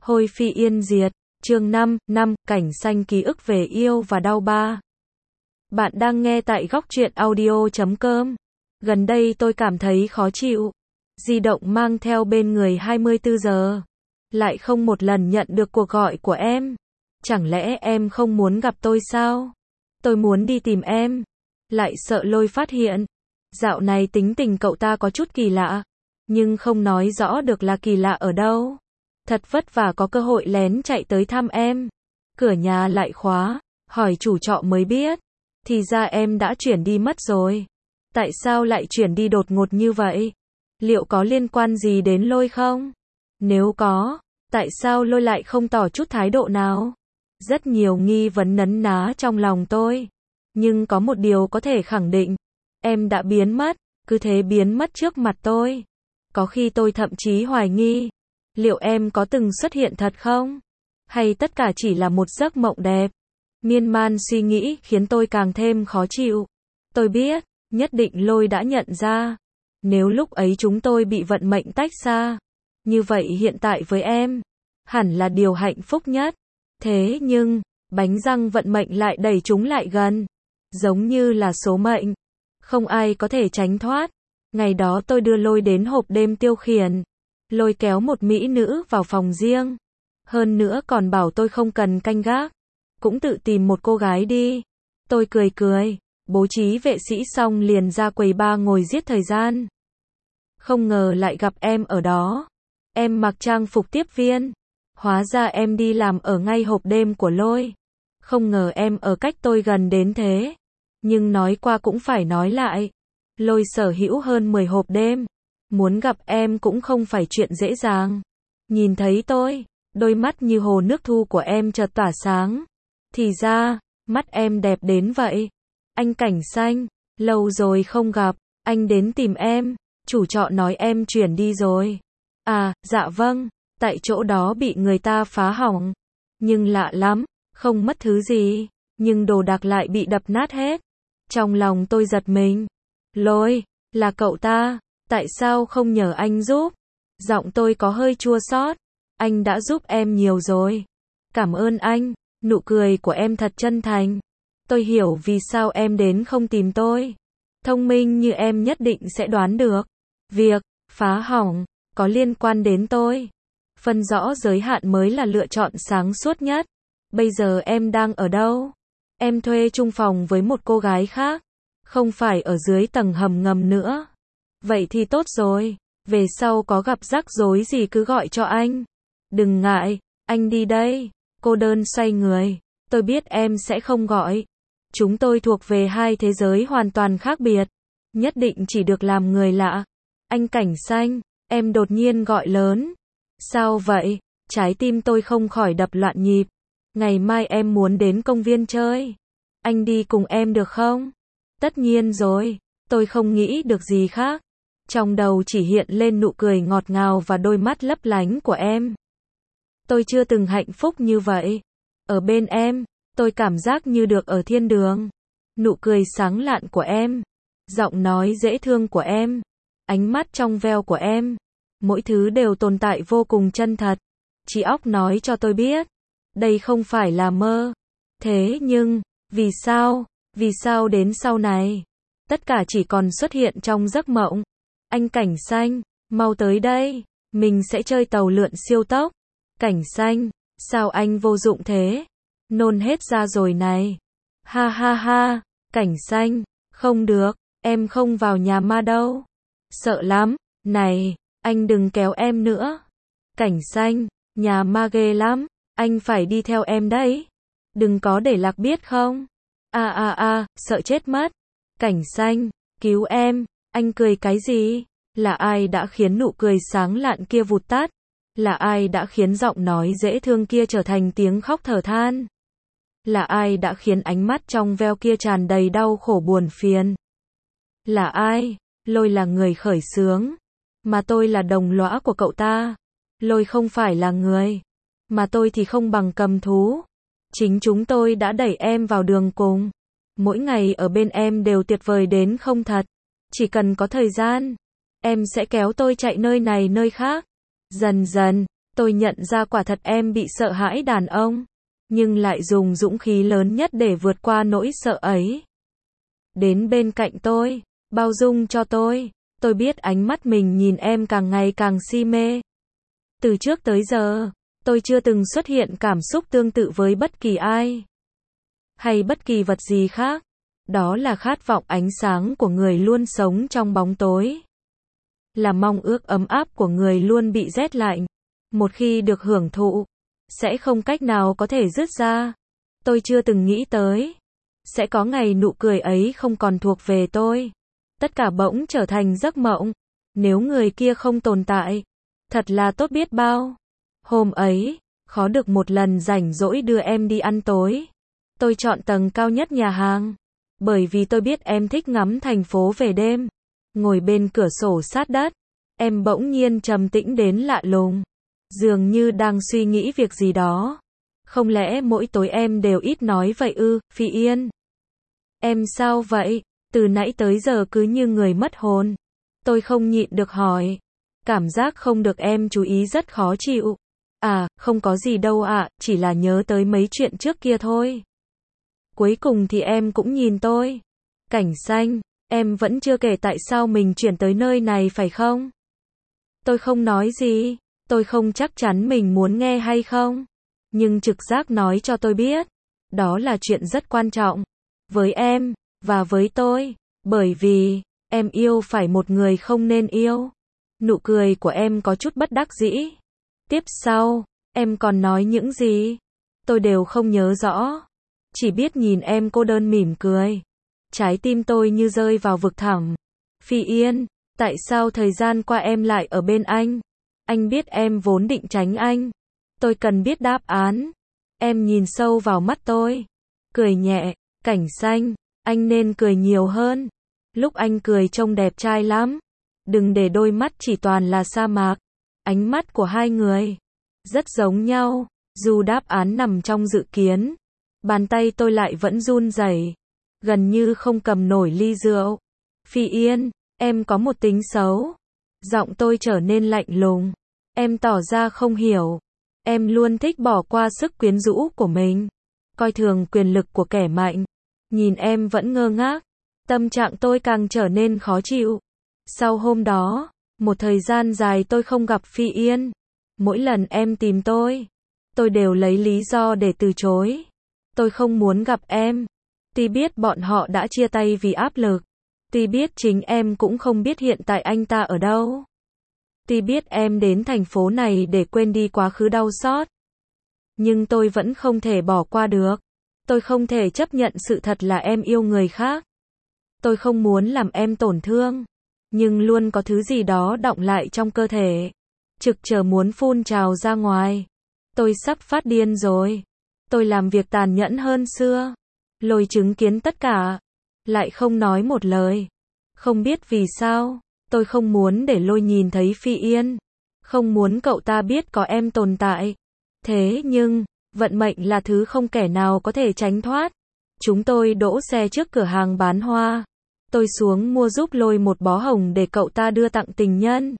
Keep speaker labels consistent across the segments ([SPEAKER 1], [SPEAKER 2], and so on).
[SPEAKER 1] Hôi phi yên diệt, chương 5, cảnh xanh ký ức về yêu và đau ba. Bạn đang nghe tại góc truyện audio.com. Gần đây tôi cảm thấy khó chịu. Di động mang theo bên người 24 giờ. Lại không một lần nhận được cuộc gọi của em. Chẳng lẽ em không muốn gặp tôi sao? Tôi muốn đi tìm em. Lại sợ Lôi phát hiện. Dạo này tính tình cậu ta có chút kỳ lạ. Nhưng không nói rõ được là kỳ lạ ở đâu. Thật vất vả có cơ hội lén chạy tới thăm em. Cửa nhà lại khóa, hỏi chủ trọ mới biết. Thì ra em đã chuyển đi mất rồi. Tại sao lại chuyển đi đột ngột như vậy? Liệu có liên quan gì đến Lôi không? Nếu có, tại sao Lôi lại không tỏ chút thái độ nào? Rất nhiều nghi vấn nấn ná trong lòng tôi. Nhưng có một điều có thể khẳng định. Em đã biến mất, cứ thế biến mất trước mặt tôi. Có khi tôi thậm chí hoài nghi. Liệu em có từng xuất hiện thật không? Hay tất cả chỉ là một giấc mộng đẹp? Miên man suy nghĩ khiến tôi càng thêm khó chịu. Tôi biết, nhất định Lôi đã nhận ra. Nếu lúc ấy chúng tôi bị vận mệnh tách xa, như vậy hiện tại với em, hẳn là điều hạnh phúc nhất. Thế nhưng, bánh răng vận mệnh lại đẩy chúng lại gần. Giống như là số mệnh. Không ai có thể tránh thoát. Ngày đó tôi đưa Lôi đến hộp đêm tiêu khiển. Lôi kéo một mỹ nữ vào phòng riêng. Hơn nữa còn bảo tôi không cần canh gác. Cũng tự tìm một cô gái đi. Tôi cười, bố trí vệ sĩ xong liền ra quầy bar ngồi giết thời gian. Không ngờ lại gặp em ở đó. Em mặc trang phục tiếp viên. Hóa ra em đi làm ở ngay hộp đêm của Lôi. Không ngờ em ở cách tôi gần đến thế. Nhưng nói qua cũng phải nói lại. Lôi sở hữu hơn 10 hộp đêm. Muốn gặp em cũng không phải chuyện dễ dàng. Nhìn thấy tôi, đôi mắt như hồ nước thu của em chợt tỏa sáng. Thì ra, mắt em đẹp đến vậy. Anh cảnh xanh, lâu rồi không gặp, anh đến tìm em. Chủ trọ nói em chuyển đi rồi. À, dạ vâng, tại chỗ đó bị người ta phá hỏng. Nhưng lạ lắm, không mất thứ gì, nhưng đồ đạc lại bị đập nát hết. Trong lòng tôi giật mình. Lôi, là cậu ta. Tại sao không nhờ anh giúp? Giọng tôi có hơi chua xót. Anh đã giúp em nhiều rồi. Cảm ơn anh. Nụ cười của em thật chân thành. Tôi hiểu vì sao em đến không tìm tôi. Thông minh như em nhất định sẽ đoán được. Việc phá hỏng có liên quan đến tôi. Phân rõ giới hạn mới là lựa chọn sáng suốt nhất. Bây giờ em đang ở đâu? Em thuê chung phòng với một cô gái khác. Không phải ở dưới tầng hầm ngầm nữa. Vậy thì tốt rồi, về sau có gặp rắc rối gì cứ gọi cho anh. Đừng ngại, anh đi đây. Cô đơn xoay người, tôi biết em sẽ không gọi. Chúng tôi thuộc về hai thế giới hoàn toàn khác biệt. Nhất định chỉ được làm người lạ. Anh cảnh xanh, em đột nhiên gọi lớn. Sao vậy? Trái tim tôi không khỏi đập loạn nhịp. Ngày mai em muốn đến công viên chơi. Anh đi cùng em được không? Tất nhiên rồi, tôi không nghĩ được gì khác. Trong đầu chỉ hiện lên nụ cười ngọt ngào và đôi mắt lấp lánh của em. Tôi chưa từng hạnh phúc như vậy. Ở bên em, tôi cảm giác như được ở thiên đường. Nụ cười sáng lạn của em, giọng nói dễ thương của em, ánh mắt trong veo của em. Mỗi thứ đều tồn tại vô cùng chân thật. Trí óc nói cho tôi biết, đây không phải là mơ. Thế nhưng, vì sao đến sau này, tất cả chỉ còn xuất hiện trong giấc mộng. Anh cảnh xanh, mau tới đây, mình sẽ chơi tàu lượn siêu tốc. Cảnh xanh, sao anh vô dụng thế? Nôn hết ra rồi này. Ha ha ha, cảnh xanh, không được, em không vào nhà ma đâu. Sợ lắm, này, anh đừng kéo em nữa. Cảnh xanh, nhà ma ghê lắm, anh phải đi theo em đấy. Đừng có để Lạc biết không? Sợ chết mất. Cảnh xanh, cứu em. Anh cười cái gì? Là ai đã khiến nụ cười sáng lạn kia vụt tắt? Là ai đã khiến giọng nói dễ thương kia trở thành tiếng khóc thở than? Là ai đã khiến ánh mắt trong veo kia tràn đầy đau khổ buồn phiền? Là ai? Lôi là người khởi xướng, mà tôi là đồng lõa của cậu ta. Lôi không phải là người, mà tôi thì không bằng cầm thú. Chính chúng tôi đã đẩy em vào đường cùng. Mỗi ngày ở bên em đều tuyệt vời đến không thật. Chỉ cần có thời gian, em sẽ kéo tôi chạy nơi này nơi khác. Dần dần, Tôi nhận ra quả thật em bị sợ hãi đàn ông, nhưng lại dùng dũng khí lớn nhất để vượt qua nỗi sợ ấy. Đến bên cạnh tôi, bao dung cho tôi. Tôi biết ánh mắt mình nhìn em càng ngày càng si mê. Từ trước tới giờ, tôi chưa từng xuất hiện cảm xúc tương tự với bất kỳ ai, hay bất kỳ vật gì khác. Đó là khát vọng ánh sáng của người luôn sống trong bóng tối. Là mong ước ấm áp của người luôn bị rét lạnh. Một khi được hưởng thụ, sẽ không cách nào có thể dứt ra. Tôi chưa từng nghĩ tới sẽ có ngày nụ cười ấy không còn thuộc về tôi. Tất cả bỗng trở thành giấc mộng. Nếu người kia không tồn tại, thật là tốt biết bao. Hôm ấy, khó được một lần rảnh rỗi đưa em đi ăn tối. Tôi chọn tầng cao nhất nhà hàng, bởi vì tôi biết em thích ngắm thành phố về đêm. Ngồi bên cửa sổ sát đất, em bỗng nhiên trầm tĩnh đến lạ lùng, dường như đang suy nghĩ việc gì đó. Không lẽ mỗi tối em đều ít nói vậy ư, Phi Yên? Em sao vậy? Từ nãy tới giờ cứ như người mất hồn. Tôi không nhịn được hỏi. Cảm giác không được em chú ý rất khó chịu. À, không có gì đâu ạ, chỉ là nhớ tới mấy chuyện trước kia thôi. Cuối cùng thì em cũng nhìn tôi. Cảnh xanh, em vẫn chưa kể tại sao mình chuyển tới nơi này phải không? Tôi không nói gì. Tôi không chắc chắn mình muốn nghe hay không. Nhưng trực giác nói cho tôi biết. Đó là chuyện rất quan trọng. Với em, và với tôi. Bởi vì, em yêu phải một người không nên yêu. Nụ cười của em có chút bất đắc dĩ. Tiếp sau, em còn nói những gì? Tôi đều không nhớ rõ. Chỉ biết nhìn em cô đơn mỉm cười. Trái tim tôi như rơi vào vực thẳm. Phi Yên, tại sao thời gian qua em lại ở bên anh? Anh biết em vốn định tránh anh. Tôi cần biết đáp án. Em nhìn sâu vào mắt tôi. Cười nhẹ, Cảnh xanh, anh nên cười nhiều hơn. Lúc anh cười trông đẹp trai lắm. Đừng để đôi mắt chỉ toàn là sa mạc. Ánh mắt của hai người rất giống nhau, dù đáp án nằm trong dự kiến. Bàn tay tôi lại vẫn run rẩy, gần như không cầm nổi ly rượu. Phi Yên, em có một tính xấu. Giọng tôi trở nên lạnh lùng. Em tỏ ra không hiểu. Em luôn thích bỏ qua sức quyến rũ của mình, coi thường quyền lực của kẻ mạnh. Nhìn em vẫn ngơ ngác, tâm trạng tôi càng trở nên khó chịu. Sau hôm đó, một thời gian dài tôi không gặp Phi Yên. Mỗi lần em tìm tôi đều lấy lý do để từ chối. Tôi không muốn gặp em. Tuy biết bọn họ đã chia tay vì áp lực. Tuy biết chính em cũng không biết hiện tại anh ta ở đâu. Tuy biết em đến thành phố này để quên đi quá khứ đau xót. Nhưng tôi vẫn không thể bỏ qua được. Tôi không thể chấp nhận sự thật là em yêu người khác. Tôi không muốn làm em tổn thương. Nhưng luôn có thứ gì đó đọng lại trong cơ thể. Trực chờ muốn phun trào ra ngoài. Tôi sắp phát điên rồi. Tôi làm việc tàn nhẫn hơn xưa. Lôi chứng kiến tất cả. Lại không nói một lời. Không biết vì sao. Tôi không muốn để Lôi nhìn thấy Phi Yên. Không muốn cậu ta biết có em tồn tại. Thế nhưng, vận mệnh là thứ không kẻ nào có thể tránh thoát. Chúng tôi đỗ xe trước cửa hàng bán hoa. Tôi xuống mua giúp Lôi một bó hồng để cậu ta đưa tặng tình nhân.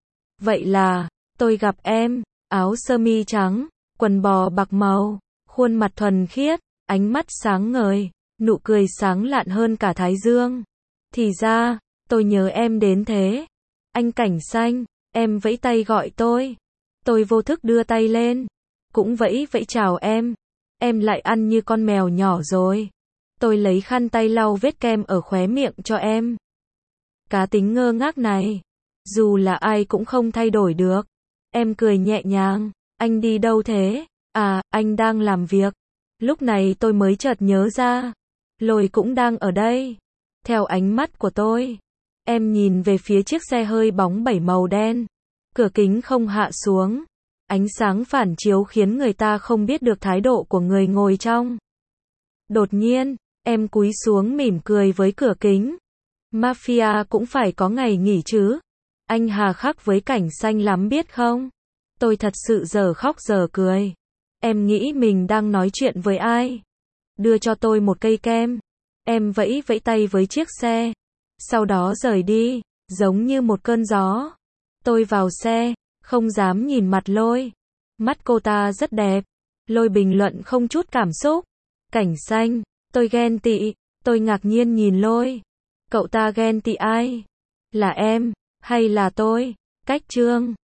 [SPEAKER 1] Vậy là, tôi gặp em, áo sơ mi trắng, quần bò bạc màu, khuôn mặt thuần khiết, ánh mắt sáng ngời, nụ cười sáng lạn hơn cả thái dương. Thì ra, tôi nhớ em đến thế. Anh Cảnh xanh, em vẫy tay gọi tôi. Tôi vô thức đưa tay lên, cũng vẫy vẫy chào em. Em lại ăn như con mèo nhỏ rồi. Tôi lấy khăn tay lau vết kem ở khóe miệng cho em. Cá tính ngơ ngác này, dù là ai cũng không thay đổi được. Em cười nhẹ nhàng. Anh đi đâu thế? À, anh đang làm việc. Lúc này tôi mới chợt nhớ ra. Lôi cũng đang ở đây. Theo ánh mắt của tôi, em nhìn về phía chiếc xe hơi bóng bẩy màu đen. Cửa kính không hạ xuống. Ánh sáng phản chiếu khiến người ta không biết được thái độ của người ngồi trong. Đột nhiên, em cúi xuống mỉm cười với cửa kính. Mafia cũng phải có ngày nghỉ chứ. Anh hà khắc với Cảnh xanh lắm biết không? Tôi thật sự giờ khóc giờ cười. Em nghĩ mình đang nói chuyện với ai? Đưa cho tôi một cây kem. Em vẫy vẫy tay với chiếc xe. Sau đó rời đi, giống như một cơn gió. Tôi vào xe, không dám nhìn mặt Lôi. Mắt cô ta rất đẹp. Lôi bình luận không chút cảm xúc. Cảnh xanh, tôi ghen tị. Tôi ngạc nhiên nhìn Lôi. Cậu ta ghen tị ai? Là em, hay là tôi? Cách Trương.